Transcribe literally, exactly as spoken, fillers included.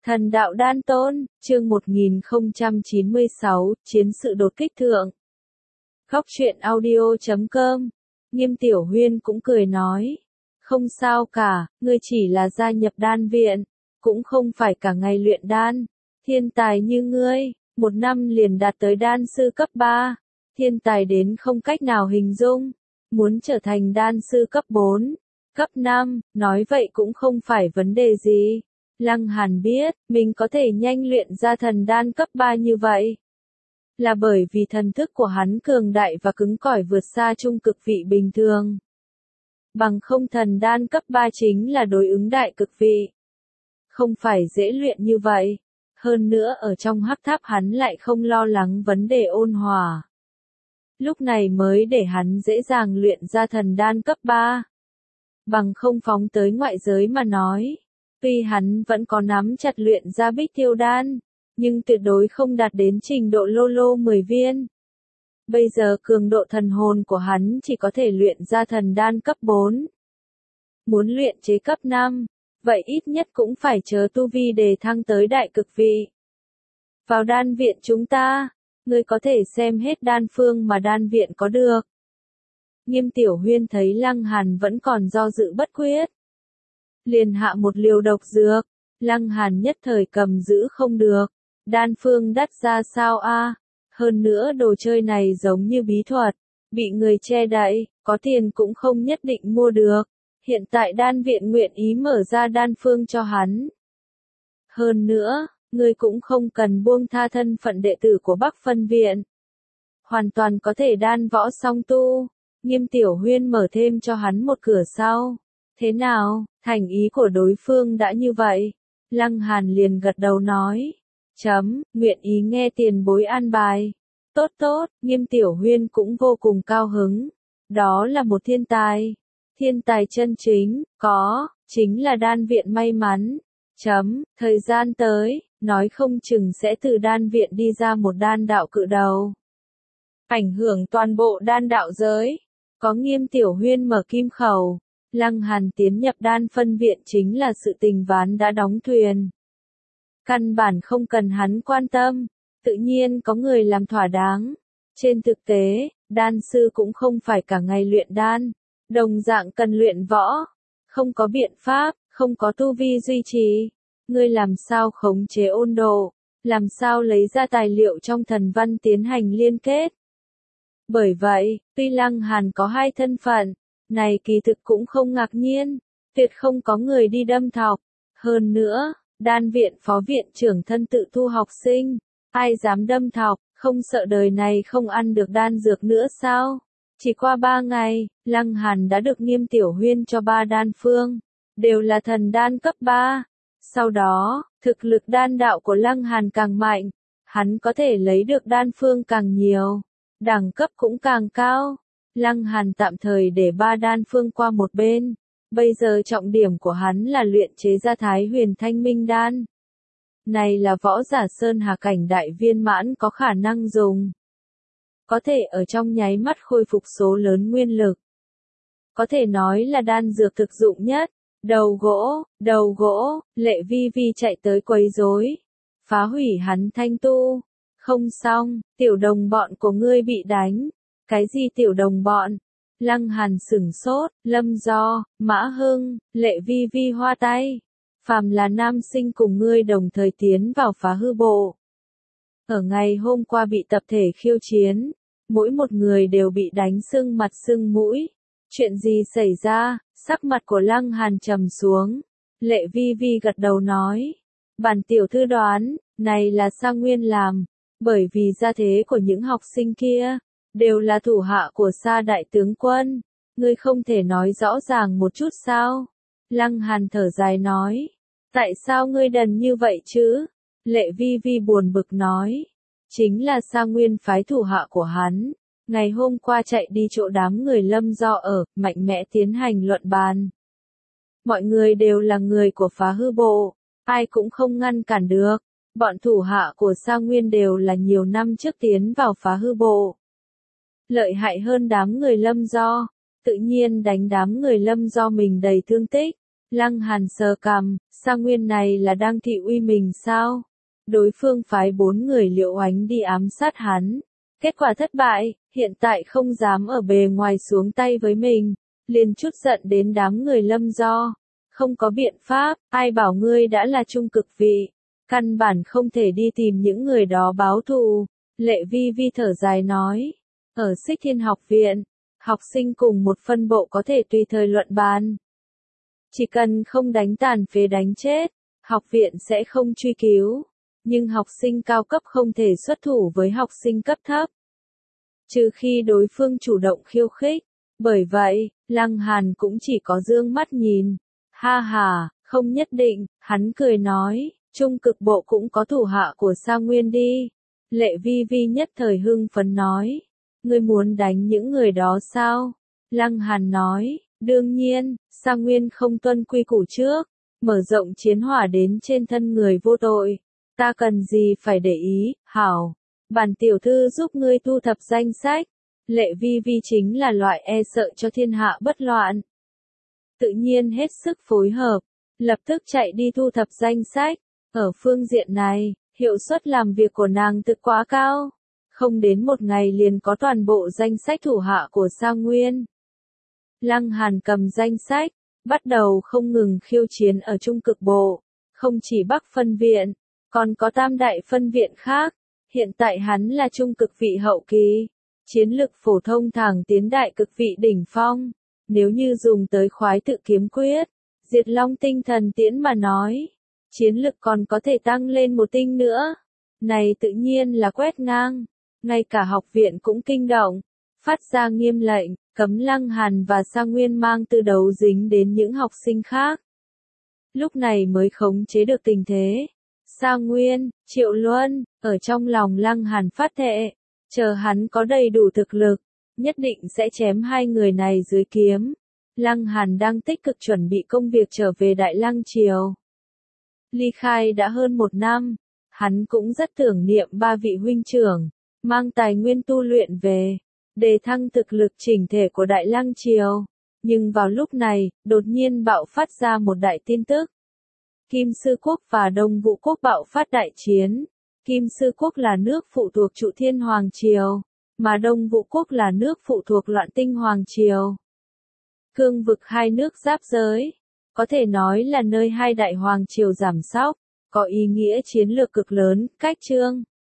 Thần đạo đan tôn, chương một nghìn không trăm chín mươi sáu, chiến sự đột kích thượng. Góc truyện audio chấm com, Nghiêm Tiểu Huyên cũng cười nói. Không sao cả, ngươi chỉ là gia nhập đan viện, cũng không phải cả ngày luyện đan. Thiên tài như ngươi, một năm liền đạt tới đan sư cấp ba. Thiên tài đến không cách nào hình dung. Muốn trở thành đan sư cấp bốn, cấp năm, nói vậy cũng không phải vấn đề gì. Lăng Hàn biết, mình có thể nhanh luyện ra thần đan cấp ba như vậy. Là bởi vì thần thức của hắn cường đại và cứng cỏi vượt xa trung cực vị bình thường. Bằng không thần đan cấp ba chính là đối ứng đại cực vị. Không phải dễ luyện như vậy. Hơn nữa ở trong hắc tháp hắn lại không lo lắng vấn đề ôn hòa. Lúc này mới để hắn dễ dàng luyện ra thần đan cấp ba. Bằng không phóng tới ngoại giới mà nói. Tuy hắn vẫn có nắm chặt luyện ra bích tiêu đan, nhưng tuyệt đối không đạt đến trình độ lô lô mười viên. Bây giờ cường độ thần hồn của hắn chỉ có thể luyện ra thần đan cấp bốn. Muốn luyện chế cấp năm, vậy ít nhất cũng phải chờ tu vi đề thăng tới đại cực vị. Vào đan viện chúng ta, ngươi có thể xem hết đan phương mà đan viện có được. Nghiêm Tiểu Huyên thấy Lăng Hàn vẫn còn do dự bất quyết. Liền hạ một liều độc dược, Lăng Hàn nhất thời cầm giữ không được. Đan phương đắt ra sao a? Hơn nữa đồ chơi này giống như bí thuật, bị người che đậy, có tiền cũng không nhất định mua được. Hiện tại đan viện nguyện ý mở ra đan phương cho hắn. Hơn nữa, người cũng không cần buông tha thân phận đệ tử của Bắc Phân Viện. Hoàn toàn có thể đan võ song tu. Nghiêm Tiểu Huyên mở thêm cho hắn một cửa sau. Thế nào, thành ý của đối phương đã như vậy? Lăng Hàn liền gật đầu nói. Chấm, nguyện ý nghe tiền bối an bài. Tốt tốt, Nghiêm Tiểu Huyên cũng vô cùng cao hứng. Đó là một thiên tài. Thiên tài chân chính, có, chính là đan viện may mắn. Chấm, thời gian tới, nói không chừng sẽ từ đan viện đi ra một đan đạo cự đầu. Ảnh hưởng toàn bộ đan đạo giới. Có Nghiêm Tiểu Huyên mở kim khẩu. Lăng Hàn tiến nhập đan phân viện chính là sự tình ván đã đóng thuyền. Căn bản không cần hắn quan tâm, tự nhiên có người làm thỏa đáng. Trên thực tế, đan sư cũng không phải cả ngày luyện đan, đồng dạng cần luyện võ. Không có biện pháp, không có tu vi duy trì. Ngươi làm sao khống chế ôn độ, làm sao lấy ra tài liệu trong thần văn tiến hành liên kết. Bởi vậy, tuy Lăng Hàn có hai thân phận, này kỳ thực cũng không ngạc nhiên, tuyệt không có người đi đâm thọc. Hơn nữa, đan viện phó viện trưởng thân tự thu học sinh, ai dám đâm thọc, không sợ đời này không ăn được đan dược nữa sao? Chỉ qua ba ngày, Lăng Hàn đã được Nghiêm Tiểu Huyên cho ba đan phương, đều là thần đan cấp ba. Sau đó, thực lực đan đạo của Lăng Hàn càng mạnh, hắn có thể lấy được đan phương càng nhiều, đẳng cấp cũng càng cao. Lăng Hàn tạm thời để ba đan phương qua một bên. Bây giờ trọng điểm của hắn là luyện chế ra Thái Huyền Thanh Minh đan. Này là võ giả sơn hà cảnh đại viên mãn có khả năng dùng. Có thể ở trong nháy mắt khôi phục số lớn nguyên lực. Có thể nói là đan dược thực dụng nhất. Đầu gỗ, đầu gỗ, Lệ Vi Vi chạy tới quấy rối, phá hủy hắn thanh tu. Không xong, tiểu đồng bọn của ngươi bị đánh. Cái gì tiểu đồng bọn? Lăng Hàn sửng sốt, Lâm Do, Mã Hưng, Lệ Vi Vi hoa tay. Phàm là nam sinh cùng ngươi đồng thời tiến vào phá hư bộ. Ở ngày hôm qua bị tập thể khiêu chiến, mỗi một người đều bị đánh sưng mặt sưng mũi. Chuyện gì xảy ra? Sắc mặt của Lăng Hàn trầm xuống. Lệ Vi Vi gật đầu nói. Bản tiểu thư đoán, này là Sa Nguyên làm. Bởi vì gia thế của những học sinh kia đều là thủ hạ của Sa đại tướng quân. Ngươi không thể nói rõ ràng một chút sao? Lăng Hàn thở dài nói. Tại sao ngươi đần như vậy chứ? Lệ Vi Vi buồn bực nói. Chính là Sa Nguyên phái thủ hạ của hắn. Ngày hôm qua chạy đi chỗ đám người Lâm Do ở, mạnh mẽ tiến hành luận bàn. Mọi người đều là người của phá hư bộ, ai cũng không ngăn cản được. Bọn thủ hạ của Sa Nguyên đều là nhiều năm trước tiến vào phá hư bộ. Lợi hại hơn đám người Lâm Do, tự nhiên đánh đám người Lâm Do mình đầy thương tích. Lăng Hàn sờ cằm, Sa Nguyên này là đang thị uy mình sao? Đối phương phái bốn người Liễu Oánh đi ám sát hắn. Kết quả thất bại, hiện tại không dám ở bề ngoài xuống tay với mình. Liền chút giận đến đám người Lâm Do. Không có biện pháp, ai bảo ngươi đã là trung cực vị. Căn bản không thể đi tìm những người đó báo thù. Lệ Vi Vi thở dài nói. Ở Xích Thiên học viện, học sinh cùng một phân bộ có thể tùy thời luận bàn. Chỉ cần không đánh tàn phế đánh chết, học viện sẽ không truy cứu. Nhưng học sinh cao cấp không thể xuất thủ với học sinh cấp thấp. Trừ khi đối phương chủ động khiêu khích. Bởi vậy, Lăng Hàn cũng chỉ có dương mắt nhìn. Ha ha, không nhất định, hắn cười nói, trung cực bộ cũng có thủ hạ của Sa Nguyên đi. Lệ Vi Vi nhất thời hưng phấn nói, ngươi muốn đánh những người đó sao? Lăng Hàn nói, đương nhiên, Sa Nguyên không tuân quy củ trước, mở rộng chiến hỏa đến trên thân người vô tội. Ta cần gì phải để ý, hảo. Bản tiểu thư giúp ngươi thu thập danh sách. Lệ Vi Vi chính là loại e sợ cho thiên hạ bất loạn. Tự nhiên hết sức phối hợp, lập tức chạy đi thu thập danh sách. Ở phương diện này, hiệu suất làm việc của nàng thực quá cao. Không đến một ngày liền có toàn bộ danh sách thủ hạ của Sa Nguyên. Lăng Hàn cầm danh sách, bắt đầu không ngừng khiêu chiến ở trung cực bộ. Không chỉ Bắc phân viện, còn có tam đại phân viện khác. Hiện tại hắn là trung cực vị hậu kỳ. Chiến lực phổ thông thẳng tiến đại cực vị đỉnh phong. Nếu như dùng tới khoái tự kiếm quyết, diệt long tinh thần tiễn mà nói, chiến lực còn có thể tăng lên một tinh nữa. Này tự nhiên là quét ngang. Ngay cả học viện cũng kinh động, phát ra nghiêm lệnh, cấm Lăng Hàn và Sa Nguyên mang tư đấu dính đến những học sinh khác. Lúc này mới khống chế được tình thế. Sa Nguyên, Triệu Luân, ở trong lòng Lăng Hàn phát thệ, chờ hắn có đầy đủ thực lực, nhất định sẽ chém hai người này dưới kiếm. Lăng Hàn đang tích cực chuẩn bị công việc trở về Đại Lăng Triều. Ly khai đã hơn một năm, hắn cũng rất tưởng niệm ba vị huynh trưởng, mang tài nguyên tu luyện về, đề thăng thực lực chỉnh thể của Đại Lăng Triều. Nhưng vào lúc này, đột nhiên bạo phát ra một đại tin tức. Kim Sư Quốc và Đông Vũ Quốc bạo phát đại chiến. Kim Sư Quốc là nước phụ thuộc Trụ Thiên Hoàng Triều, mà Đông Vũ Quốc là nước phụ thuộc Loạn Tinh Hoàng Triều. Cương vực hai nước giáp giới, có thể nói là nơi hai đại hoàng triều giảm sóc, có ý nghĩa chiến lược cực lớn, cách trương.